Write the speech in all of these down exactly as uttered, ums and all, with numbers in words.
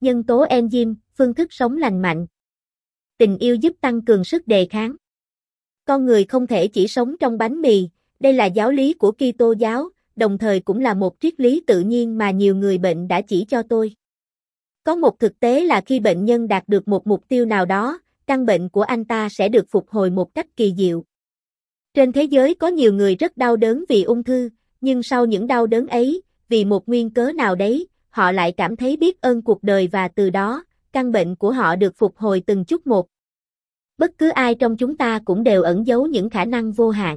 Nhân tố enzyme, phương thức sống lành mạnh. Tình yêu giúp tăng cường sức đề kháng. Con người không thể chỉ sống trong bánh mì, đây là giáo lý của Kitô giáo, đồng thời cũng là một triết lý tự nhiên mà nhiều người bệnh đã chỉ cho tôi. Có một thực tế là khi bệnh nhân đạt được một mục tiêu nào đó, căn bệnh của anh ta sẽ được phục hồi một cách kỳ diệu. Trên thế giới có nhiều người rất đau đớn vì ung thư, nhưng sau những đau đớn ấy, vì một nguyên cớ nào đấy, họ lại cảm thấy biết ơn cuộc đời và từ đó, căn bệnh của họ được phục hồi từng chút một. Bất cứ ai trong chúng ta cũng đều ẩn giấu những khả năng vô hạn.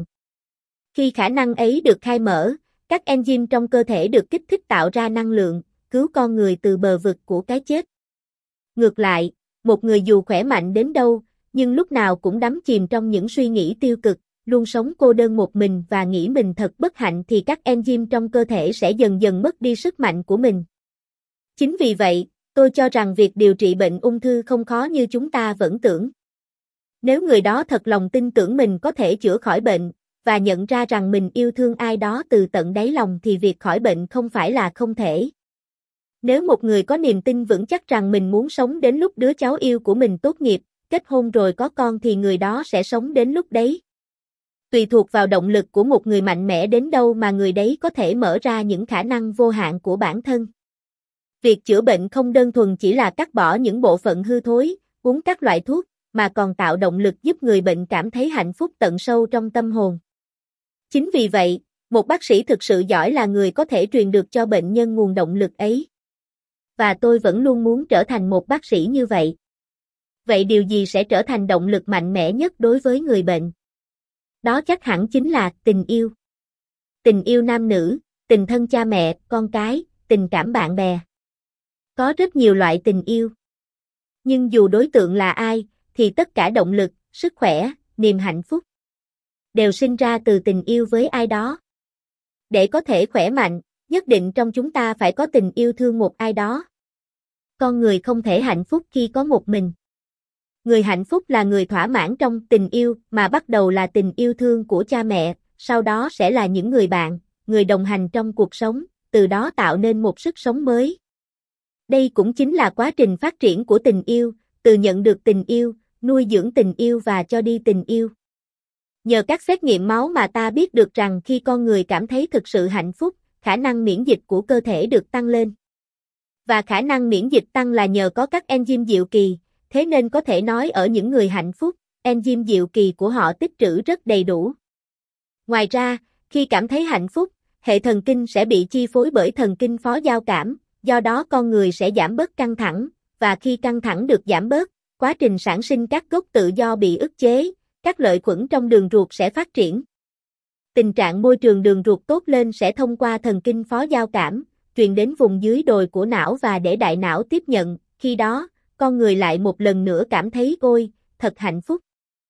Khi khả năng ấy được khai mở, các enzyme trong cơ thể được kích thích tạo ra năng lượng, cứu con người từ bờ vực của cái chết. Ngược lại, một người dù khỏe mạnh đến đâu, nhưng lúc nào cũng đắm chìm trong những suy nghĩ tiêu cực, luôn sống cô đơn một mình và nghĩ mình thật bất hạnh thì các enzyme trong cơ thể sẽ dần dần mất đi sức mạnh của mình. Chính vì vậy, tôi cho rằng việc điều trị bệnh ung thư không khó như chúng ta vẫn tưởng. Nếu người đó thật lòng tin tưởng mình có thể chữa khỏi bệnh, và nhận ra rằng mình yêu thương ai đó từ tận đáy lòng thì việc khỏi bệnh không phải là không thể. Nếu một người có niềm tin vững chắc rằng mình muốn sống đến lúc đứa cháu yêu của mình tốt nghiệp, kết hôn rồi có con thì người đó sẽ sống đến lúc đấy. Tùy thuộc vào động lực của một người mạnh mẽ đến đâu mà người đấy có thể mở ra những khả năng vô hạn của bản thân. Việc chữa bệnh không đơn thuần chỉ là cắt bỏ những bộ phận hư thối, uống các loại thuốc, mà còn tạo động lực giúp người bệnh cảm thấy hạnh phúc tận sâu trong tâm hồn. Chính vì vậy, một bác sĩ thực sự giỏi là người có thể truyền được cho bệnh nhân nguồn động lực ấy. Và tôi vẫn luôn muốn trở thành một bác sĩ như vậy. Vậy điều gì sẽ trở thành động lực mạnh mẽ nhất đối với người bệnh? Đó chắc hẳn chính là tình yêu. Tình yêu nam nữ, tình thân cha mẹ, con cái, tình cảm bạn bè. Có rất nhiều loại tình yêu. Nhưng dù đối tượng là ai, thì tất cả động lực, sức khỏe, niềm hạnh phúc đều sinh ra từ tình yêu với ai đó. Để có thể khỏe mạnh, nhất định trong chúng ta phải có tình yêu thương một ai đó. Con người không thể hạnh phúc khi có một mình. Người hạnh phúc là người thỏa mãn trong tình yêu mà bắt đầu là tình yêu thương của cha mẹ, sau đó sẽ là những người bạn, người đồng hành trong cuộc sống, từ đó tạo nên một sức sống mới. Đây cũng chính là quá trình phát triển của tình yêu, từ nhận được tình yêu, nuôi dưỡng tình yêu và cho đi tình yêu. Nhờ các xét nghiệm máu mà ta biết được rằng khi con người cảm thấy thực sự hạnh phúc, khả năng miễn dịch của cơ thể được tăng lên. Và khả năng miễn dịch tăng là nhờ có các enzyme diệu kỳ, thế nên có thể nói ở những người hạnh phúc, enzyme diệu kỳ của họ tích trữ rất đầy đủ. Ngoài ra, khi cảm thấy hạnh phúc, hệ thần kinh sẽ bị chi phối bởi thần kinh phó giao cảm, do đó con người sẽ giảm bớt căng thẳng, và khi căng thẳng được giảm bớt, quá trình sản sinh các gốc tự do bị ức chế, các lợi khuẩn trong đường ruột sẽ phát triển. Tình trạng môi trường đường ruột tốt lên sẽ thông qua thần kinh phó giao cảm, truyền đến vùng dưới đồi của não và để đại não tiếp nhận, khi đó, con người lại một lần nữa cảm thấy ôi, thật hạnh phúc.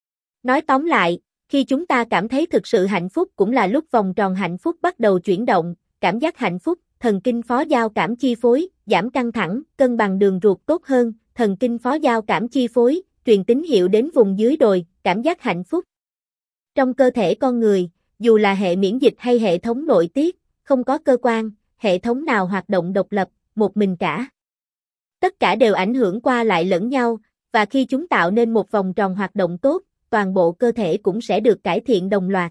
Nói tóm lại, khi chúng ta cảm thấy thực sự hạnh phúc cũng là lúc vòng tròn hạnh phúc bắt đầu chuyển động, cảm giác hạnh phúc, thần kinh phó giao cảm chi phối, giảm căng thẳng, cân bằng đường ruột tốt hơn, thần kinh phó giao cảm chi phối, truyền tín hiệu đến vùng dưới đồi, cảm giác hạnh phúc. Trong cơ thể con người, dù là hệ miễn dịch hay hệ thống nội tiết, không có cơ quan, hệ thống nào hoạt động độc lập, một mình cả. Tất cả đều ảnh hưởng qua lại lẫn nhau, và khi chúng tạo nên một vòng tròn hoạt động tốt, toàn bộ cơ thể cũng sẽ được cải thiện đồng loạt.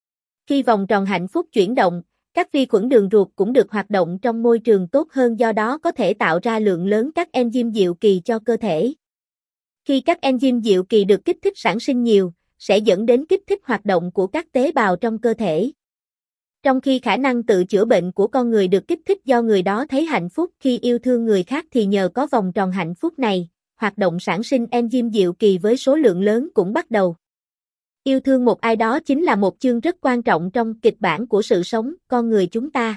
Khi vòng tròn hạnh phúc chuyển động, các vi khuẩn đường ruột cũng được hoạt động trong môi trường tốt hơn, do đó có thể tạo ra lượng lớn các enzyme diệu kỳ cho cơ thể. Khi các enzyme diệu kỳ được kích thích sản sinh nhiều, sẽ dẫn đến kích thích hoạt động của các tế bào trong cơ thể. Trong khi khả năng tự chữa bệnh của con người được kích thích do người đó thấy hạnh phúc khi yêu thương người khác thì nhờ có vòng tròn hạnh phúc này, hoạt động sản sinh enzyme diệu kỳ với số lượng lớn cũng bắt đầu. Yêu thương một ai đó chính là một chương rất quan trọng trong kịch bản của sự sống con người chúng ta.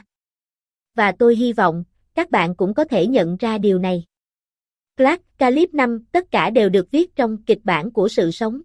Và tôi hy vọng, các bạn cũng có thể nhận ra điều này. Clark, Calip năm, tất cả đều được viết trong kịch bản của sự sống.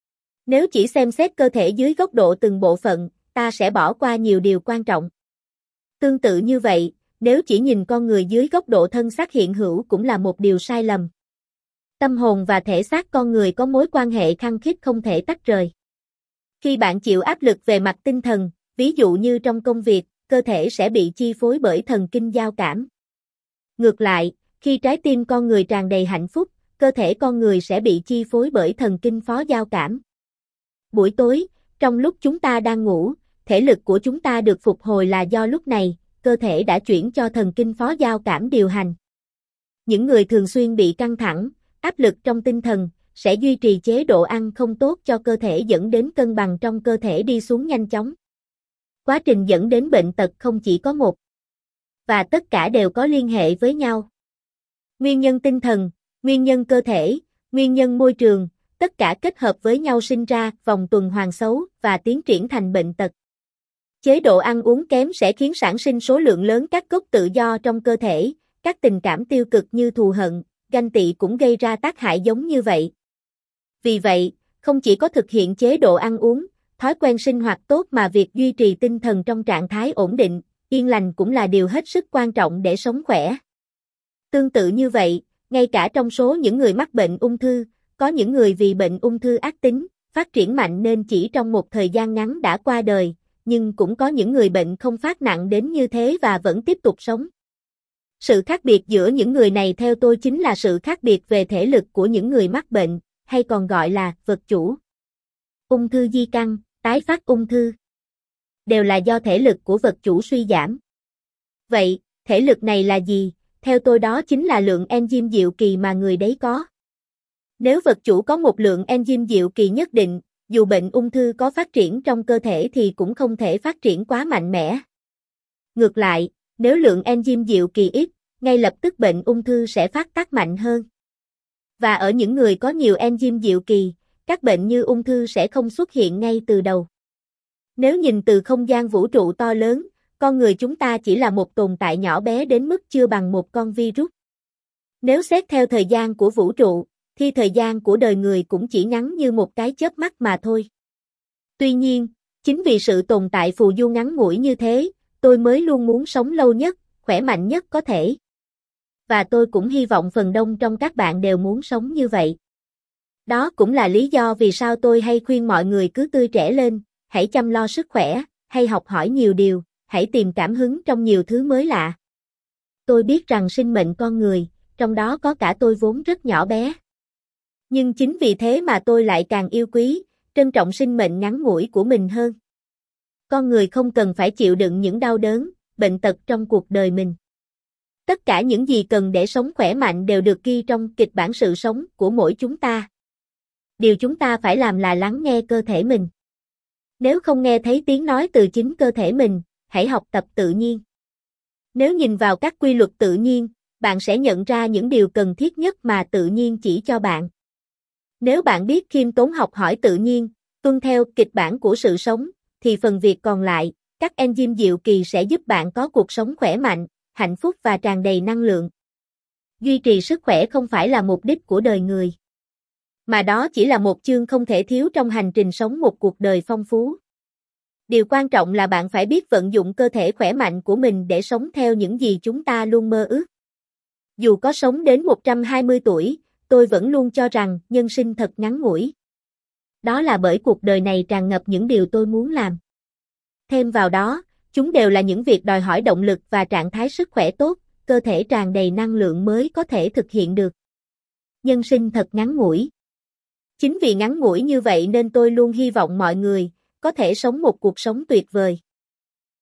Nếu chỉ xem xét cơ thể dưới góc độ từng bộ phận, ta sẽ bỏ qua nhiều điều quan trọng. Tương tự như vậy, nếu chỉ nhìn con người dưới góc độ thân xác hiện hữu cũng là một điều sai lầm. Tâm hồn và thể xác con người có mối quan hệ khăng khít không thể tách rời. Khi bạn chịu áp lực về mặt tinh thần, ví dụ như trong công việc, cơ thể sẽ bị chi phối bởi thần kinh giao cảm. Ngược lại, Khi trái tim con người tràn đầy hạnh phúc, cơ thể con người sẽ bị chi phối bởi thần kinh phó giao cảm. Buổi tối, trong lúc chúng ta đang ngủ, thể lực của chúng ta được phục hồi là do lúc này, cơ thể đã chuyển cho thần kinh phó giao cảm điều hành. Những người thường xuyên bị căng thẳng, áp lực trong tinh thần, sẽ duy trì chế độ ăn không tốt cho cơ thể dẫn đến cân bằng trong cơ thể đi xuống nhanh chóng. Quá trình dẫn đến bệnh tật không chỉ có một, và tất cả đều có liên hệ với nhau. Nguyên nhân tinh thần, nguyên nhân cơ thể, nguyên nhân môi trường, tất cả kết hợp với nhau sinh ra vòng tuần hoàn xấu và tiến triển thành bệnh tật. Chế độ ăn uống kém sẽ khiến sản sinh số lượng lớn các gốc tự do trong cơ thể, các tình cảm tiêu cực như thù hận, ganh tị cũng gây ra tác hại giống như vậy. Vì vậy, không chỉ có thực hiện chế độ ăn uống, thói quen sinh hoạt tốt mà việc duy trì tinh thần trong trạng thái ổn định, yên lành cũng là điều hết sức quan trọng để sống khỏe. Tương tự như vậy, ngay cả trong số những người mắc bệnh ung thư, có những người vì bệnh ung thư ác tính, phát triển mạnh nên chỉ trong một thời gian ngắn đã qua đời, nhưng cũng có những người bệnh không phát nặng đến như thế và vẫn tiếp tục sống. Sự khác biệt giữa những người này theo tôi chính là sự khác biệt về thể lực của những người mắc bệnh, hay còn gọi là vật chủ. Ung thư di căn, tái phát ung thư, đều là do thể lực của vật chủ suy giảm. Vậy, thể lực này là gì? Theo tôi đó chính là lượng enzyme diệu kỳ mà người đấy có. Nếu vật chủ có một lượng enzyme diệu kỳ nhất định, dù bệnh ung thư có phát triển trong cơ thể thì cũng không thể phát triển quá mạnh mẽ. Ngược lại, nếu lượng enzyme diệu kỳ ít, ngay lập tức bệnh ung thư sẽ phát tác mạnh hơn. Và ở những người có nhiều enzyme diệu kỳ, các bệnh như ung thư sẽ không xuất hiện ngay từ đầu. Nếu nhìn từ không gian vũ trụ to lớn, con người chúng ta chỉ là một tồn tại nhỏ bé đến mức chưa bằng một con virus. Nếu xét theo thời gian của vũ trụ, thì thời gian của đời người cũng chỉ ngắn như một cái chớp mắt mà thôi. Tuy nhiên, chính vì sự tồn tại phù du ngắn ngủi như thế, tôi mới luôn muốn sống lâu nhất, khỏe mạnh nhất có thể. Và tôi cũng hy vọng phần đông trong các bạn đều muốn sống như vậy. Đó cũng là lý do vì sao tôi hay khuyên mọi người cứ tươi trẻ lên, hãy chăm lo sức khỏe, hay học hỏi nhiều điều, hãy tìm cảm hứng trong nhiều thứ mới lạ. Tôi biết rằng sinh mệnh con người, trong đó có cả tôi vốn rất nhỏ bé. Nhưng chính vì thế mà tôi lại càng yêu quý, trân trọng sinh mệnh ngắn ngủi của mình hơn. Con người không cần phải chịu đựng những đau đớn, bệnh tật trong cuộc đời mình. Tất cả những gì cần để sống khỏe mạnh đều được ghi trong kịch bản sự sống của mỗi chúng ta. Điều chúng ta phải làm là lắng nghe cơ thể mình. Nếu không nghe thấy tiếng nói từ chính cơ thể mình, hãy học tập tự nhiên. Nếu nhìn vào các quy luật tự nhiên, bạn sẽ nhận ra những điều cần thiết nhất mà tự nhiên chỉ cho bạn. Nếu bạn biết khiêm tốn học hỏi tự nhiên, tuân theo kịch bản của sự sống, thì phần việc còn lại, các enzyme diệu kỳ sẽ giúp bạn có cuộc sống khỏe mạnh, hạnh phúc và tràn đầy năng lượng. Duy trì sức khỏe không phải là mục đích của đời người, mà đó chỉ là một chương không thể thiếu trong hành trình sống một cuộc đời phong phú. Điều quan trọng là bạn phải biết vận dụng cơ thể khỏe mạnh của mình để sống theo những gì chúng ta luôn mơ ước. Dù có sống đến một trăm hai mươi tuổi, tôi vẫn luôn cho rằng nhân sinh thật ngắn ngủi. Đó là bởi cuộc đời này tràn ngập những điều tôi muốn làm. Thêm vào đó, chúng đều là những việc đòi hỏi động lực và trạng thái sức khỏe tốt, cơ thể tràn đầy năng lượng mới có thể thực hiện được. Nhân sinh thật ngắn ngủi. Chính vì ngắn ngủi như vậy nên tôi luôn hy vọng mọi người có thể sống một cuộc sống tuyệt vời.